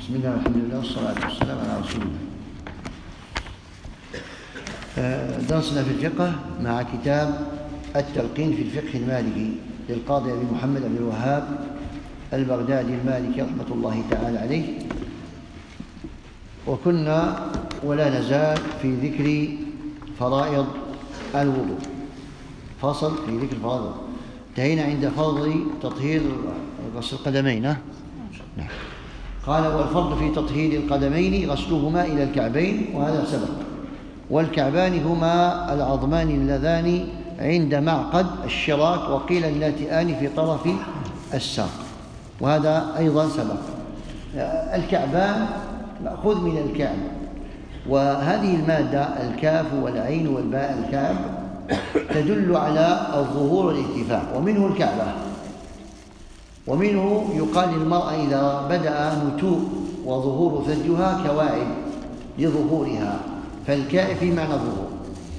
بسم الله والحمد لله والصلاة والسلام على رسول الله. درسنا في الفقه مع كتاب التلقين في الفقه المالكي للقاضي أبي محمد بن الوهاب البغدادي المالكي رحمة الله تعالى عليه، وكنا ولا نزال في ذكر فرائض الوضوء. فصل في ذكر فرائض الوضوء. انتهينا عند فرض تطهير غسل القدمين. نعم. قال: والفرض في تطهير القدمين غسلهما إلى الكعبين، وهذا سبق. والكعبان هما العظمان اللذان عند معقد الشراك، وقيل اللاتئان في طرف الساق، وهذا أيضا سبق. الكعبان مأخوذ من الكعب، وهذه المادة الكاف والعين والباء الكعب تدل على الظهور والارتفاع، ومنه الكعبة. ومنه يقال للمرأة إذا بدأ نتوء وظهور ثديها كواعب لظهورها، فالكائب في معنى الظهور.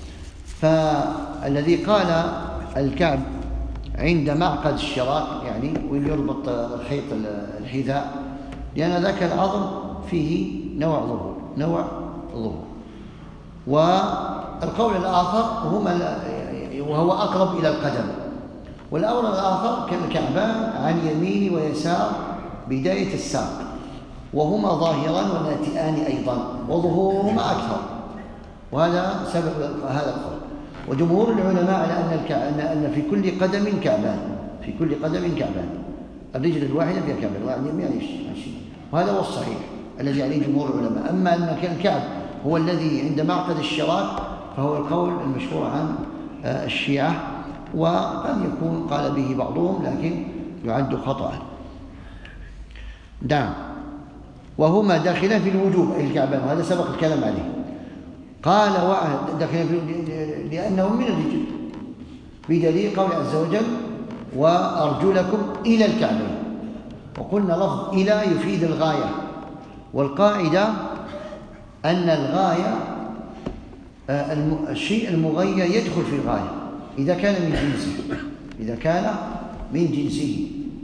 فالذي قال الكعب عند معقد الشراك، يعني وين يربط الخيط الحذاء، لأن ذاك العظم فيه نوع ظهور. والقول الآخر وهو أقرب إلى القدم، والأول الآخر كالكعبان عن يمين ويسار بداية الساق، وهما ظاهران وناتئان أيضا، وظهورهما أكثر، وهذا سبب هذا القول. وجمهور العلماء على أن في كل قدم كعبان، الرجل الواحدة فيها كعبان، واحد يمين وهذا هو الصحيح الذي عليه جمهور العلماء. أما أن الكعب هو الذي عند معقد الشراك فهو القول المشهور عن الشيعة، وقد يكون قال به بعضهم لكن يعد خطأ. نعم. وهما داخلان في الوجوب أي الكعبان، وهذا سبق الكلام عليه. قال داخلان لأنه من الرجل، بدليل قول عز وجل: وأرجلكم إلى الكعبين. وقلنا لفظ إلى يفيد الغاية، والقاعدة أن الغاية الشيء المغير يدخل في الغاية إذا كان من جنسه.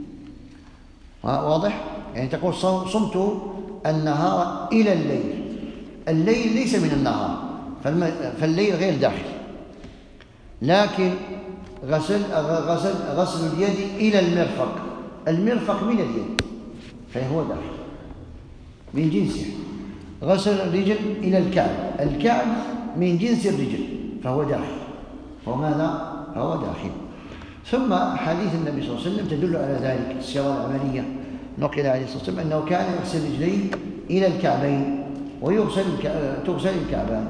واضح؟ يعني تقول صمت النهار إلى الليل ليس من النهار، فالليل غير داخل، لكن غسل اليد إلى المرفق من اليد فهو داخل من جنسه. غسل الرجل إلى الكعب من جنس الرجل فهو داخل، فهو داخل. ثم حديث النبي صلى الله عليه وسلم تدل على ذلك، السيرة العملية نقل عليه الصلاة والسلام أنه كان يغسل رجليه إلى الكعبين وتغسل الكعبان،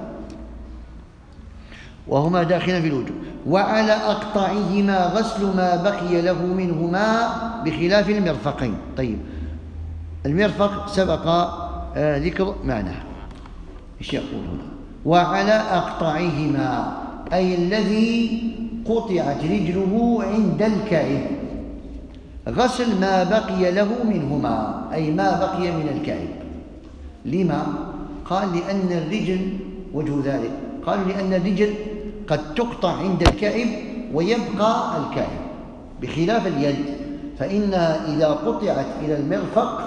وهما داخلان في الوجوب. وعلى أقطعهما غسل ما بقي له منهما بخلاف المرفقين. طيب، المرفق سبق ذكر معناه. ايش يقول هنا؟ وعلى أقطعهما أي الذي قطعت رجله عند الكعب، غسل ما بقي له منهما أي ما بقي من الكعب. لما؟ قال لأن الرجل، وجه ذلك قالوا لأن الرجل قد تقطع عند الكعب ويبقى الكعب، بخلاف اليد فإنها إذا قطعت إلى المرفق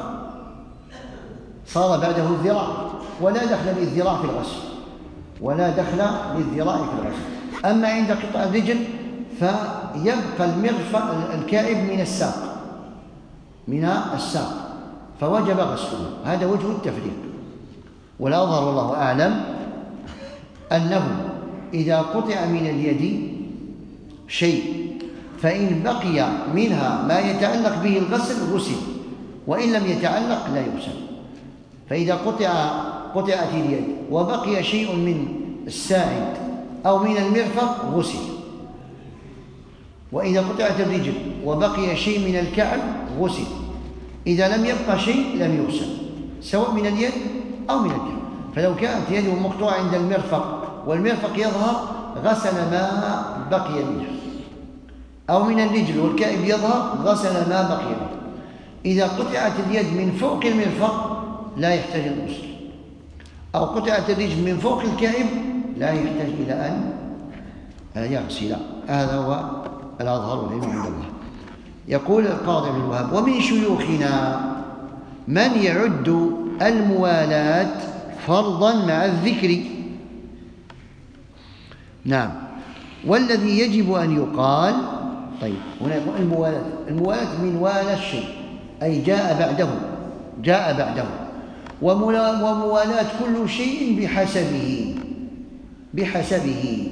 صار بعده الذراع، ولا دخل للذراع في الغسل. أما عند قطع الرجل فيبقى الكعب من الساق فوجب غسله. هذا وجه التفريق. والأظهر والله أعلم أنه إذا قطع من اليد شيء فإن بقي منها ما يتعلق به الغسل غسل، وإن لم يتعلق لا يغسل. فإذا قطعت اليد وبقي شيء من الساعد أو من المرفق غسل، وإذا قطعت الرجل وبقي شيء من الكعب غسل. إذا لم يبقى شيء لم يغسل، سواء من اليد أو من الكعب. فلو كانت يده مقطوعة عند المرفق والمرفق يظهر غسل ما بقي منه، أو من الرجل والكعب يظهر غسل ما بقي منه. إذا قطعت اليد من فوق المرفق لا يحتاج الغسل، أو قطعت الرجل من فوق الكعب لا يحتاج إلى أن يغسل. هذا هو الأظهر والعلم عند الله. يقول القاضي بن الوهاب: ومن شيوخنا من يعد الموالاة فرضا مع الذكر. نعم. والذي يجب أن يقال، طيب هنا يقول الموالاة من والى الشيء أي جاء بعده وموالاة كل شيء بحسبه.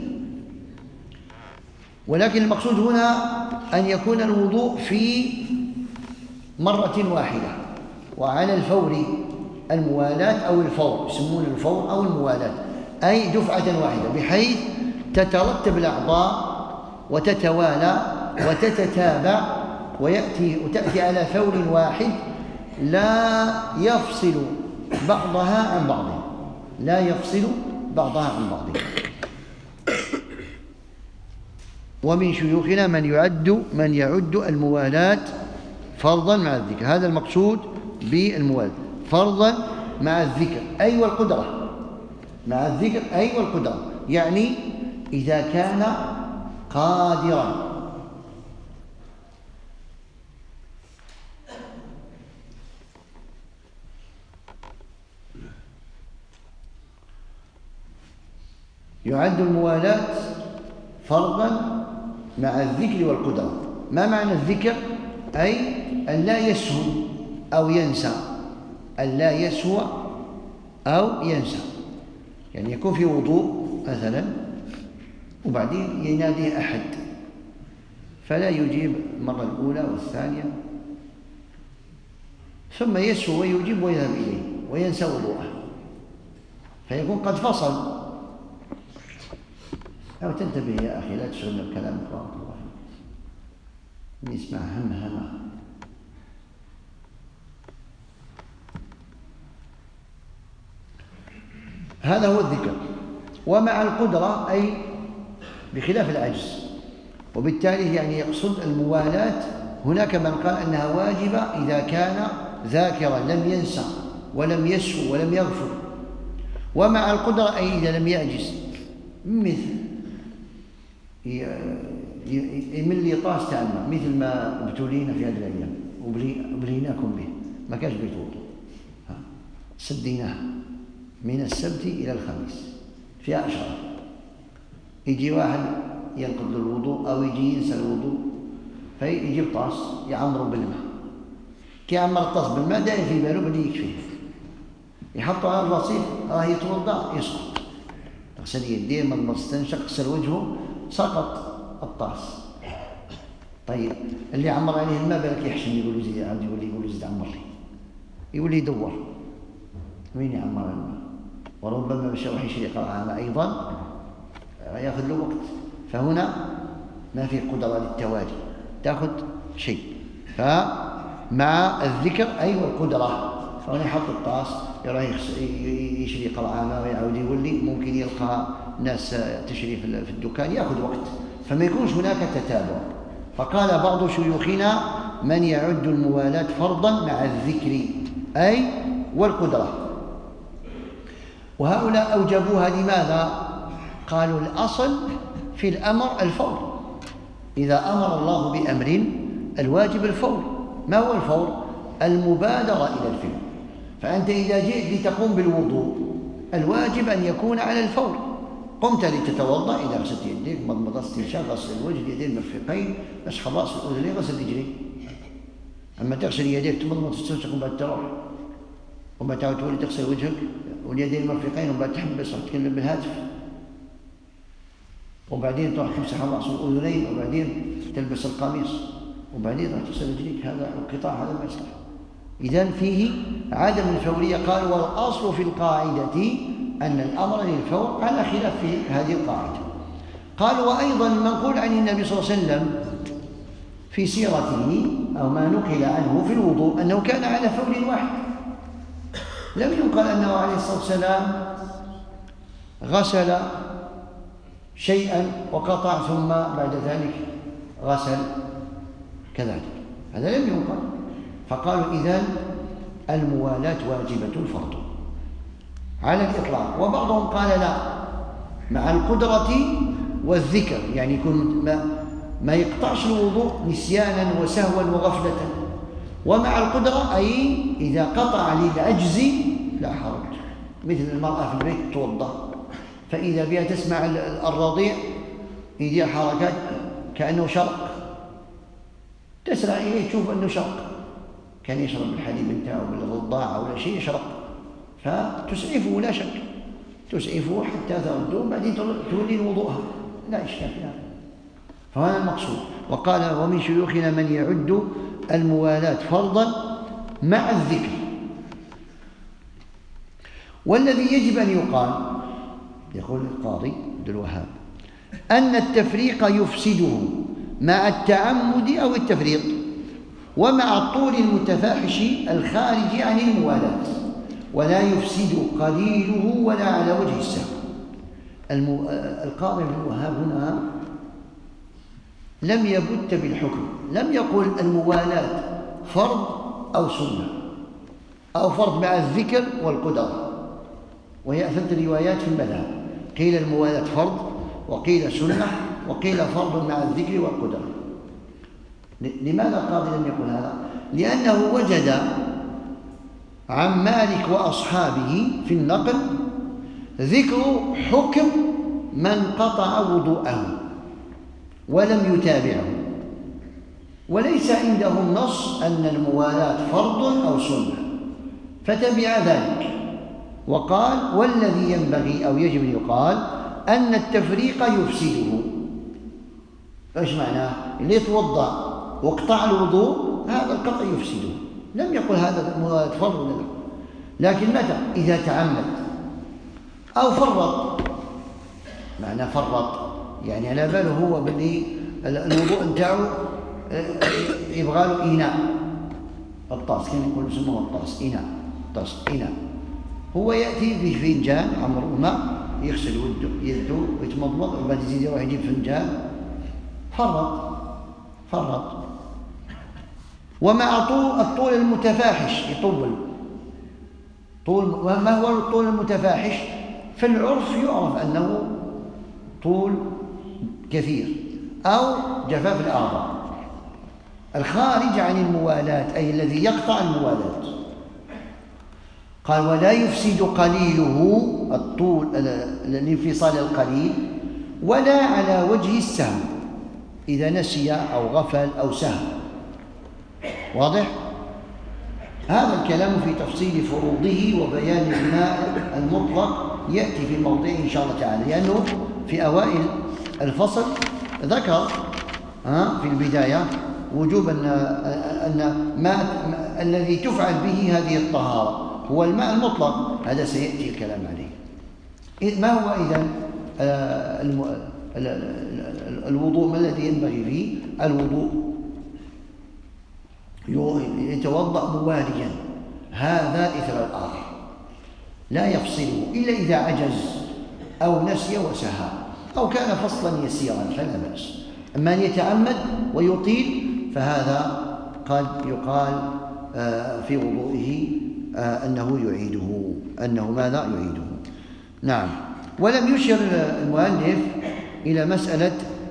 ولكن المقصود هنا أن يكون الوضوء في مرة واحدة وعلى الفور، الموالاة أو الفور، يسمون الفور أو الموالاة، أي دفعة واحدة بحيث تترتب الأعضاء وتتوالى وتتتابع وتأتي على فور واحد لا يفصل بعضها عن بعض. ومن شيوخنا من يعد الموالاة فرضا مع الذكر. هذا المقصود بالموالاة، فرضا مع الذكر أي والقدرة، مع الذكر أي والقدرة، يعني إذا كان قادرا. يعد الموالاة فرضا مع الذكر والقدرة. ما معنى الذكر؟ أي أن لا يسهو أو ينسى، يعني يكون في وضوء مثلا وبعدين يناديه أحد فلا يجيب المرة الأولى والثانية، ثم يسهو ويجيب ويذهب إليه وينسى وضوءه، فيكون قد فصل. أو تنتبه يا أخي، لا تشغلنا بكلام قرآن الله، نسمع همهمة. هذا هو الذكر. ومع القدرة أي بخلاف العجز، وبالتالي يعني يقصد الموالاة. هناك من قال أنها واجبة إذا كان ذاكرا لم ينسى ولم يسهو ولم يغفل. ومع القدرة أي إذا لم يعجز، مثل من اللي طاس تعلم، مثل ما ابتلينا في هذه الأيام وبليناكم به، ما كانش بيت وضوء، سديناه من السبت إلى الخميس في أشهر، يجي واحد ينقض الوضوء أو يجي ينسى الوضوء فيجيب طاس يعمره بالماء، كي يعمر الطاس بالماء داير في باله بدي يكفيه، يحطه على الرصيف راه يتوضا يسقط، يغسل يديه مضمض استنشق غسل وجهه سقط الطاس. طيب اللي عمر عليه الماء بالك يحشم يقول زيد، عاد يقول زيد عمر لي، يقول لي يدور وين يعمر الماء، وربما مشى راح يشري قرعة أيضا ياخذ له وقت. فهنا ما في قدرة للتوالي تاخذ شيء. فمع الذكر أي والقدرة، فهنا يحط الطاس يراه يشري قرعة ماء ويعاود يولي، ممكن يلقى ناس تشري في الدكان ياخذ وقت، فما يكونش هناك تتابع. فقال بعض شيوخنا من يعد الموالاة فرضا مع الذكر أي والقدرة. وهؤلاء أوجبوها لماذا؟ قالوا الأصل في الأمر الفور، إذا أمر الله بأمر الواجب الفور. ما هو الفور؟ المبادرة إلى الفعل. فأنت إذا جئت لتقوم بالوضوء الواجب أن يكون على الفور. قمت لتتوضأ، إذا غسلت يديك مضمضة استنشاق غسل الوجه اليدين المرفقين مسح الرأس الأذنين غسل رجليك. أما تغسل يديك تمضمض تستنشق وبعد تروح وبعد تعود تولي تغسل وجهك واليدين المرفقين وبعد تحبس وتتكلم بالهاتف وبعدين تروح تمسح الرأس والأذنين وبعدين تلبس القميص وبعدين تروح تغسل رجليك. هذا القطاع هذا ما يصلح. إذن فيه عدم الفورية. قال والأصل في القاعدة أن الأمر للفور على خلاف في هذه القاعدة. قال وأيضا منقول عن النبي صلى الله عليه وسلم في سيرته أو ما نقل عنه في الوضوء أنه كان على فور واحد، لم ينقل أنه عليه الصلاة والسلام غسل شيئا وقطع ثم بعد ذلك غسل كذلك، هذا لم ينقل. فقالوا إذن الموالاة واجبة فرض على الإطلاق. وبعضهم قال لا، مع القدرة والذكر، يعني يكون ما يقطعش الوضوء نسيانا وسهوا وغفلة. ومع القدرة أي إذا قطع للعجز لا حرج، مثل المرأة في البيت توضأ، فإذا بها تسمع الرضيع يدير حركات كأنه شرق، تسرع إليه تشوف أنه شرق، كان يشرب الحليب بتاعه بالرضاعة ولا شيء يشرب، فتسعفه لا شك، تسعفه حتى ترده وبعدين تولي وضوءها، لا إشكال في هذا. فهذا المقصود. وقال ومن شيوخنا من يعد الموالاة فرضا مع الذكر. والذي يجب أن يقال، يقول القاضي عبد الوهاب، أن التفريق يفسده مع التعمد أو التفريط، ومع الطول المتفاحش الخارج عن الموالاة، ولا يفسد قليله ولا على وجه السهو. القاضي عبد الوهاب هنا لم يبت بالحكم، لم يقل الموالاة فرض أو سنة أو فرض مع الذكر والقدرة، وهي ثلاث روايات في المذهب، قيل الموالاة فرض وقيل سنة وقيل فرض مع الذكر والقدرة. لماذا القاضي لم يقل هذا؟ لأنه وجد عن مالك وأصحابه في النقل ذكر حكم من قطع وضوءه ولم يتابعه، وليس عندهم نص أن الموالاة فرض أو سنة، فتبع ذلك وقال والذي ينبغي أو يجب أن يقال أن التفريق يفسده. إيش معناه؟ اللي يتوضأ وقطع الوضوء هذا القطع يفسده، لم يقل هذا الموالاة فرض ولا لا، لكن متى؟ إذا تعمد أو فرط. معنى فرط يعني على باله هو باللي الوضوء نتاعو يبغى له إناء، الطاس كان يقولوا يسموه الطاس، إناء، طاس إناء، هو يأتي بفنجان عمر ماء يغسل يده ويتمضمض وبعد يزيد يروح يجيب فنجان، فرط. ومع الطول المتفاحش يطول طول. وما هو الطول المتفاحش؟ في العرف يعرف أنه طول كثير أو جفاف الأعضاء الخارج عن الموالاة، أي الذي يقطع الموالاة. قال ولا يفسد قليله الطول الانفصال القليل ولا على وجه السهو إذا نسي أو غفل أو سهو. واضح؟ هذا الكلام في تفصيل فروضه وبيان الماء المطلق يأتي في موضعه إن شاء الله تعالى، لأنه في أوائل الفصل ذكر في البداية وجوب أن ماء الذي تفعل به هذه الطهارة هو الماء المطلق، هذا سيأتي الكلام عليه. ما هو إذن الوضوء؟ ما الذي ينبغي فيه؟ الوضوء يتوضأ مواليا، هذا إثر الآخر، لا يفصله إلا إذا عجز أو نسي وسهى أو كان فصلا يسيرا فلا بأس. أما أن يتعمد ويطيل فهذا قد يقال في وضوئه أنه يعيده، أنه ماذا يعيده. نعم. ولم يشر المؤلف إلى مسألة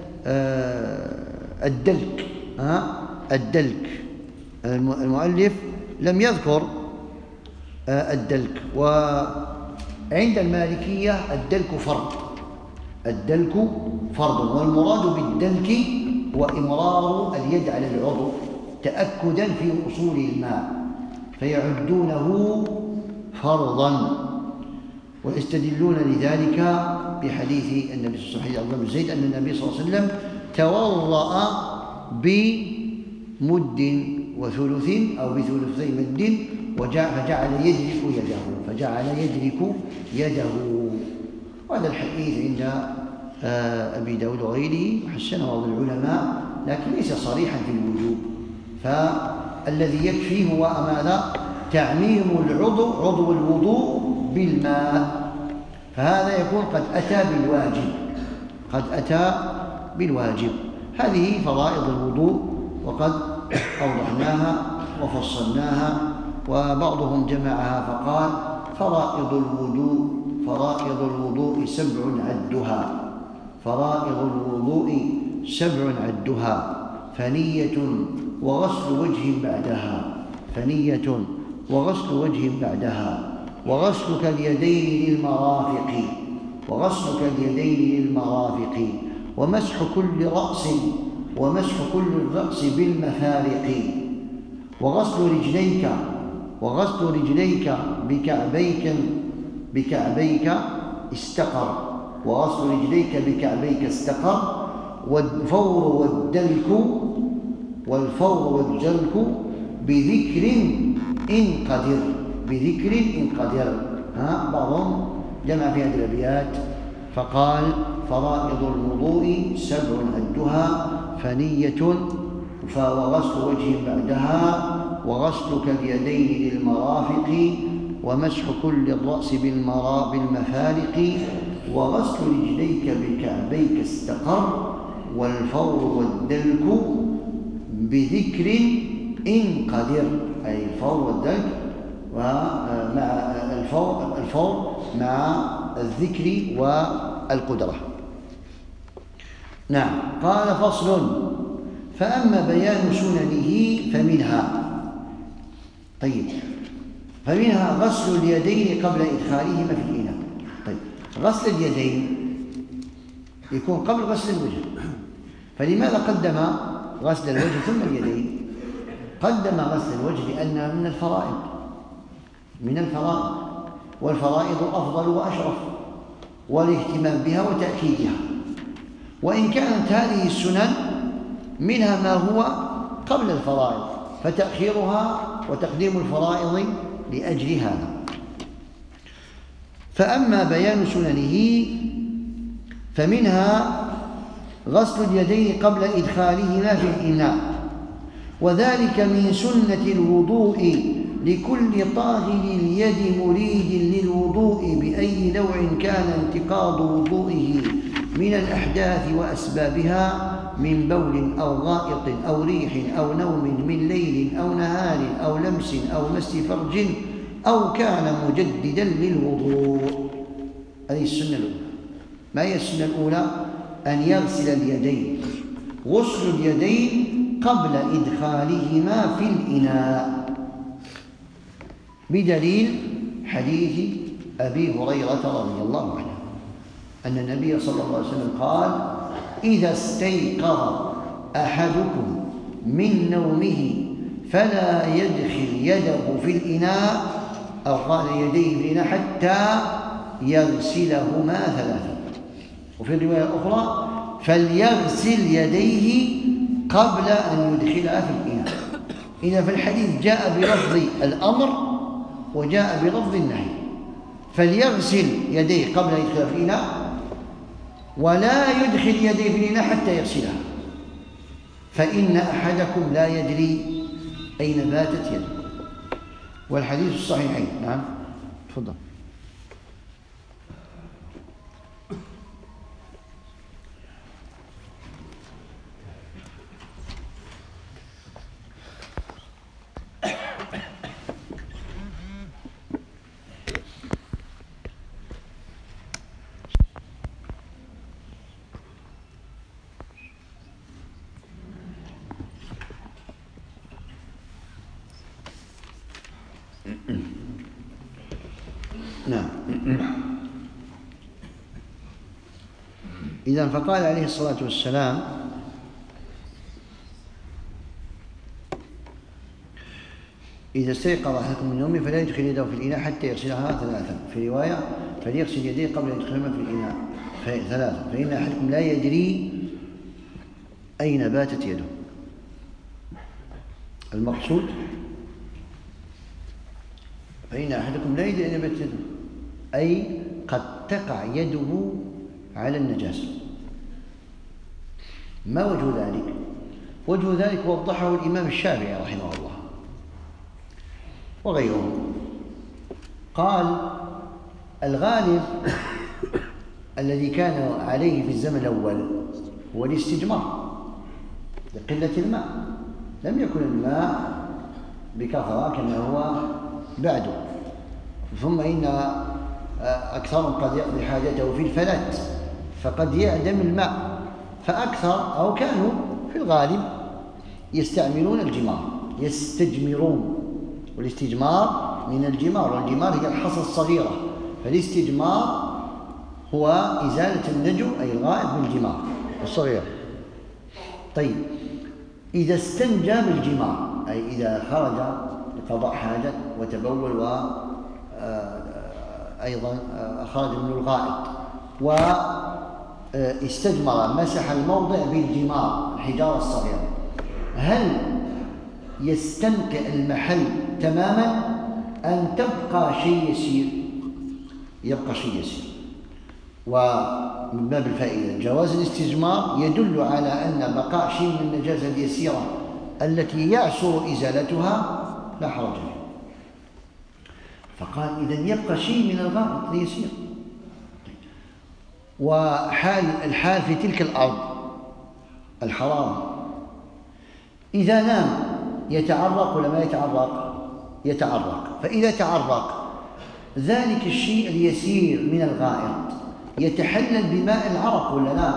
الدلك. الدلك المؤلف لم يذكر الدلك، وعند المالكية الدلك فرض، الدلك فرض، والمراد بالدلك هو إمرار اليد على العضو تأكدا في وصول الماء، فيعدونه فرضا، ويستدلون لذلك بحديث النبي صلى الله عليه وسلم بن زيد أن النبي صلى الله عليه وسلم توضأ بمد وثلث أو بثلثي مد فجعل يدرك يده. وهذا الحديث عند أبي داود وغيره حسنه بعض العلماء، لكن ليس صريحا في الوجوب، فالذي يكفي هو ماذا؟ تعميم عضو الوضوء بالماء، فهذا يكون قد أتى بالواجب. هذه فرائض الوضوء وقد أوضحناها وفصلناها، وبعضهم جمعها فقال فرائض الوضوء 7 عدها، فرائض الوضوء 7 عدها، فنية وغسل وجه بعدها، وغسلك اليدين للمرافق ومسح كل الرأس بالمفارق وغسل رجليك بكعبيك استقر والفور والدلك بذكر إن قدر. بعضهم جمع في هذه الأبيات فقال: فرائض الوضوء 7 أدها، فنية وغسل وجه بعدها، وغسلك اليدين للمرافق، ومسح كل الرأس بالمفارق، وغسل رجليك بكعبيك استقر، والفور والدلك بذكر إن قدر، أي الفور والدلك ومع الفور مع الذكر والقدرة. نعم. قال: فصل. فأما بيان سننه فمنها غسل اليدين قبل إدخالهما في الإناء. طيب، غسل اليدين يكون قبل غسل الوجه، فلماذا قدم غسل الوجه ثم اليدين؟ قدم غسل الوجه لأنها من الفرائض، والفرائض أفضل وأشرف، والاهتمام بها وتأكيدها. وإن كانت هذه السنن منها ما هو قبل الفرائض، فتأخيرها وتقديم الفرائض لأجل هذا. فأما بيان سننه فمنها غسل اليدين قبل إدخالهما في الإناء، وذلك من سنة الوضوء لكل طاهر اليد مريد للوضوء بأي نوع كان انتقاض وضوئه من الأحداث وأسبابها، من بول أو غائط أو ريح أو نوم، من ليل أو نهار أو لمس أو مس فرج، أو كان مجددا للوضوء. هذه السنة الأولى. ما هي السنة الأولى؟ أن يغسل اليدين، غسل اليدين قبل إدخالهما في الإناء، بدليل حديث أبي هريرة رضي الله عنه أن النبي صلى الله عليه وسلم قال: إذا استيقظ أحدكم من نومه فلا يدخل يده في الإناء، أو قال يديه في الإناء، حتى يغسلهما 3. وفي الرواية الأخرى: فليغسل يديه قبل أن يدخلها في الإناء. إذا في الحديث جاء بلفظ الأمر وجاء بلفظ النهي، فليغسل يديه قبل أن يدخلها في الإناء، ولا يدخل يديه في الإناء حتى يغسلها، فإن أحدكم لا يدري أين باتت يده. والحديث الصحيحين. نعم، تفضل. نعم. إذن فقال عليه الصلاة والسلام: إذا استيقظ أحدكم من نومه فلا يدخل يده في الإناء حتى يغسلها 3. في رواية: فليغسل يديه قبل أن يدخلهما في الإناء 3، فإن أحدكم لا يدري أين باتت يده. المقصود: فإن أحدكم لا يدري أين باتت يده، أي قد تقع يده على النجاسة. ما وجه ذلك؟ وجه ذلك وضحه الإمام الشافعي رحمه الله وغيره. قال: الغالب الذي كان عليه في الزمن الأول هو الاستجمار لقلة الماء، لم يكن الماء بكثرة كما هو بعده. ثم إن أكثرهم قد يقضي حاجته في الفلات، فقد يعدم الماء، فأكثر أو كانوا في الغالب يستعملون الجمار، يستجمرون. والاستجمار من الجمار، والجمار هي الحصى الصغيرة، فالاستجمار هو إزالة النجو أي الغائط بالجمار الصغير. طيب إذا استنجى بالجمار أي إذا خرج لقضاء حاجة وتبول وأيضا خرج من الغائط واستجمر مسح الموضع بالجمار الحجارة الصغيرة، هل يستنقع المحل تماما أن تبقى شيء يسير؟ يبقى شيء يسير. ومن باب الفائدة جواز الاستجمار يدل على أن بقاء شيء من النجاسة اليسيرة التي يعسر إزالتها لا حرج فيه. فقال إذن يبقى شيء من الغائط ليسير. الحال في تلك الأرض الحرام إذا نام يتعرق ولا ما يتعرق؟ يتعرق. فإذا تعرق ذلك الشيء اليسير من الغائط يتحلل بماء العرق ولا لا؟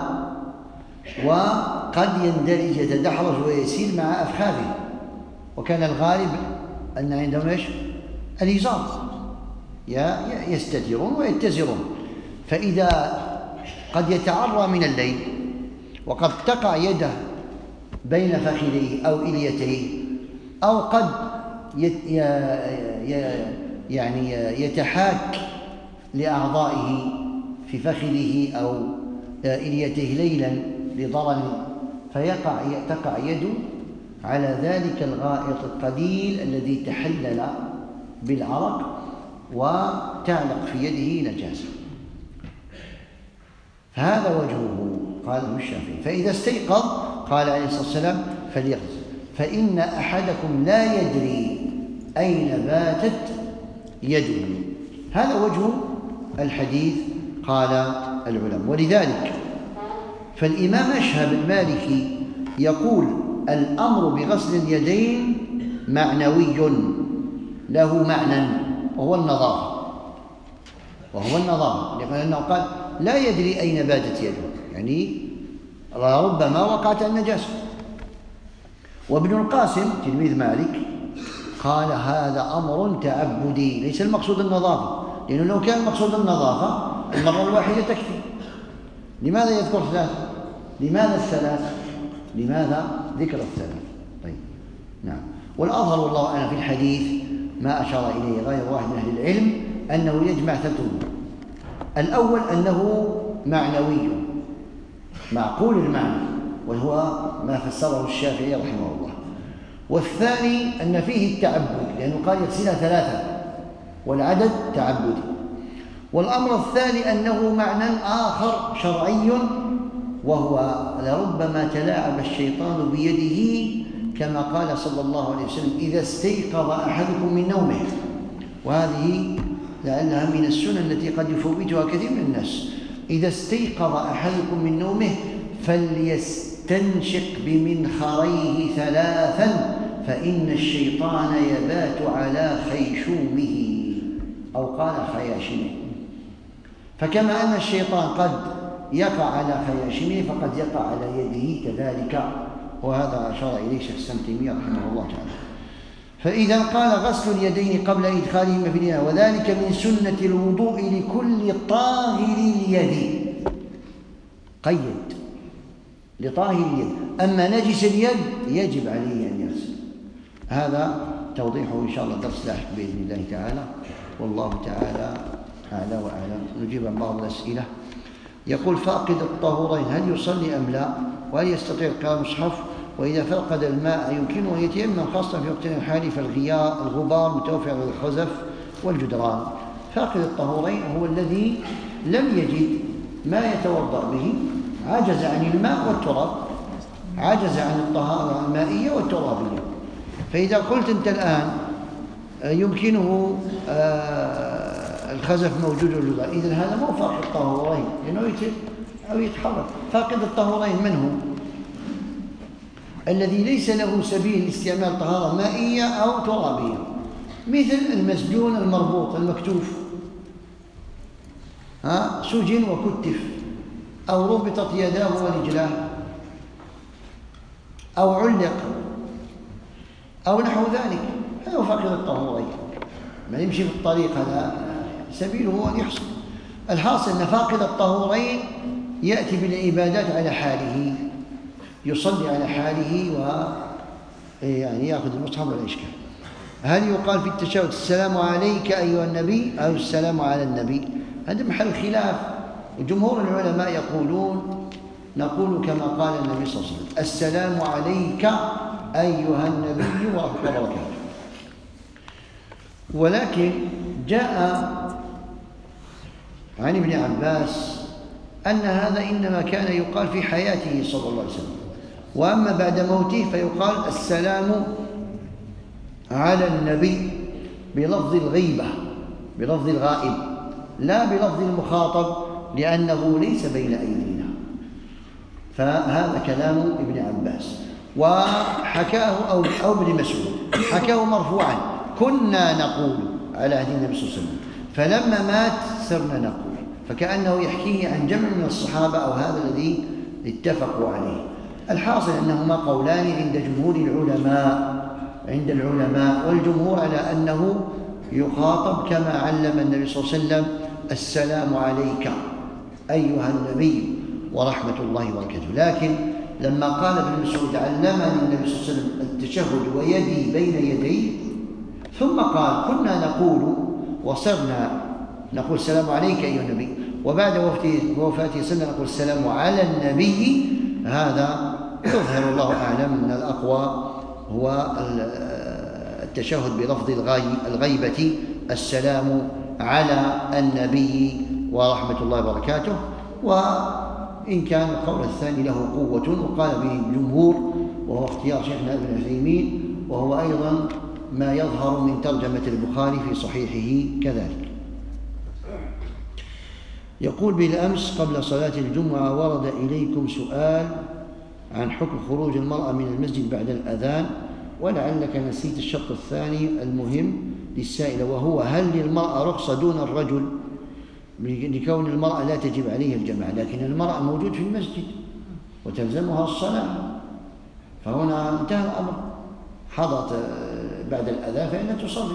وقد يندرج يتدحرج ويسيل مع أفخاذه، وكان الغالب أن عندهم إيش؟ الإزار، يستترون ويتزرون. فإذا قد يتعرى من الليل وقد تقع يده بين فخذيه أو إليتيه، أو قد يعني يتحاك لأعضائه في فخذه أو إليته ليلا لضرر، فتقع يده على ذلك الغائط القليل الذي تحلل بالعرق وتعلق في يده نجاسة، فهذا وجهه قاله الشافعي. فإذا استيقظ قال عليه الصلاة والسلام فليغسل، فإن أحدكم لا يدري أين باتت يده. هذا وجه الحديث قال العلماء. ولذلك فالإمام أشهب المالكي يقول الأمر بغسل اليدين معنوي له معنى وهو النظافة، لأنه قال لا يدري أين باتت يده، يعني ربما وقعت النجاسة. وابن القاسم تلميذ مالك قال هذا أمر تعبدي ليس المقصود النظافة، لأنه لو كان المقصود النظافة المرة الواحدة تكفي. لماذا يذكر ثلاثة؟ لماذا الثلاث؟ لماذا ذكر الثلاث؟ طيب نعم. والأظهر والله أعلم في الحديث ما أشار إليه غير واحد من أهل العلم أنه يجمع ثلاثة أمور. الأول أنه معنوي معقول المعنى، وهو ما فسره الشافعي رحمه الله. والثاني أن فيه التعبد، لأنه قال يغسلها ثلاثة والعدد تعبدي. والأمر الثاني أنه معنى آخر شرعي، وهو لربما تلاعب الشيطان بيده كما قال صلى الله عليه وسلم إذا استيقظ أحدكم من نومه. وهذه لعلها من السنن التي قد يفوتها كثير من الناس. إذا استيقظ أحدكم من نومه فليستنشق بمنخريه ثلاثا فإن الشيطان يبات على خيشومه، أو قال خياشمه. فكما أن الشيطان قد يقع على خياشمه فقد يقع على يده كذلك، وهذا أشار إليه شيخ الإسلام ابن تيمية رحمه الله تعالى. فإذا قال غسل اليدين قبل إدخالهما في الإناء وذلك من سنة الوضوء لكل طاهر اليد، قيد لطاهر اليد. أما نجس اليد يجب عليه أن يغسل. هذا توضيحه إن شاء الله درس لاحق بإذن الله تعالى، والله تعالى أعلى وأعلم. نجيب عن بعض الأسئلة. يقول فاقد الطهورين هل يصلي أم لا؟ وهل يستطيع قراءة المصحف؟ وإذا فقد الماء يمكنه أن يتيمم خاصة في وقتنا الحالي فالغبار متوفر على الخزف والجدران. فاقد الطهورين هو الذي لم يجد ما يتوضأ به، عجز عن الماء والتراب، عجز عن الطهارة المائية والترابية. فإذا قلت أنت الآن يمكنه الخزف موجود والجدران، إذن هذا مو فاقد الطهورين لأنه أو يتحرك. فاقد الطهورين من هو؟ الذي ليس له سبيل لاستعمال طهارة مائية أو ترابية، مثل المسجون المربوط المكتوف، سجن وكتف، أو ربطت يداه ورجلاه، أو علق، أو نحو ذلك، هذا فاقد الطهورين. ما يمشي في الطريق هذا سبيله أن يحصل. الحاصل أن فاقد الطهورين يأتي بالعبادات على حاله، يصلي على حاله يعني يأخذ المصحف ولا إشكال. هل يقال في التشهد السلام عليك أيها النبي أو السلام على النبي؟ هذا محل خلاف. جمهور العلماء يقولون نقول كما قال النبي صلى الله عليه وسلم السلام عليك أيها النبي ورحمة الله وبركاته. ولكن جاء عن ابن عباس أن هذا إنما كان يقال في حياته صلى الله عليه وسلم، وأما بعد موته فيقال السلام على النبي بلفظ الغيبة، بلفظ الغائب، لا بلفظ المخاطب، لأنه ليس بين أيدينا. فهذا كلام ابن عباس. وحكاه أو ابن مسعود حكاه مرفوعا كنا نقول على عهد النبي صلى الله عليه وسلم، فلما مات صرنا نقول، فكأنه يحكيه عن جمع من الصحابة أو هذا الذي اتفقوا عليه. الحاصل أنهما قولان عند جمهور العلماء، والجمهور على أنه يخاطب كما علم النبي صلى الله عليه وسلم السلام عليك أيها النبي ورحمة الله وبركاته. لكن لما قال ابن مسعود علمني النبي صلى الله عليه وسلم التشهد ويدي بين يديه، ثم قال كنا نقول وصرنا نقول السلام عليك أيها النبي، وبعد وفاته صلى نقول السلام على النبي، هذا يظهر الله أعلم من الأقوى هو التشهد بلفظ الغيبة السلام على النبي ورحمة الله وبركاته. وإن كان القول الثاني له قوة وقال به الجمهور، وهو اختيار شيخنا ابن عثيمين، وهو أيضا ما يظهر من ترجمة البخاري في صحيحه كذلك. يقول بالأمس قبل صلاة الجمعة ورد إليكم سؤال عن حكم خروج المرأة من المسجد بعد الأذان، ولعلك نسيت الشق الثاني المهم للسائل، وهو هل للمرأة رخصة دون الرجل لكون المرأة لا تجب عليها الجماعة، لكن المرأة موجود في المسجد وتلزمها الصلاة، فهنا انتهى الأمر، حضرت بعد الأذان فإنها تصلي.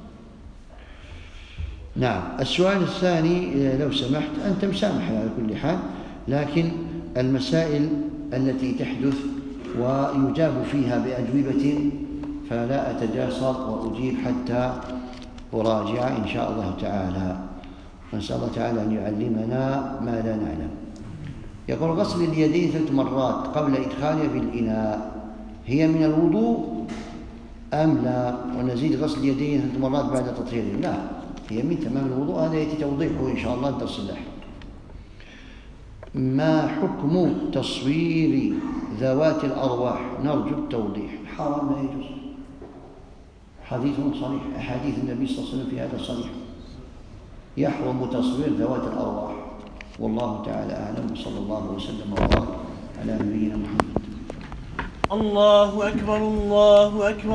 نعم. السؤال الثاني لو سمحت، أنت مسامح على كل حال، لكن المسائل التي تحدث ويجاب فيها بأجوبة فلا أتجاسر وأجيب حتى أراجع إن شاء الله تعالى. نسأل الله تعالى أن يعلمنا ما لا نعلم. يقول غسل اليدين 3 مرات قبل إدخالها في الإناء هي من الوضوء أم لا؟ ونزيد غسل اليدين 3 مرات بعد تطهيرهم؟ لا، هي من تمام الوضوء، هذا يأتي توضيحه إن شاء الله الدرس اللاحق. ما حكم تصوير ذوات الأرواح؟ نرجو التوضيح. حرام، لا يجوز. حديث صريح، أحاديث النبي صلى الله عليه وسلم في هذا صريح، يحرم تصوير ذوات الأرواح. والله تعالى أعلم، وصلى الله وسلم وبارك على نبينا محمد. الله أكبر، الله أكبر.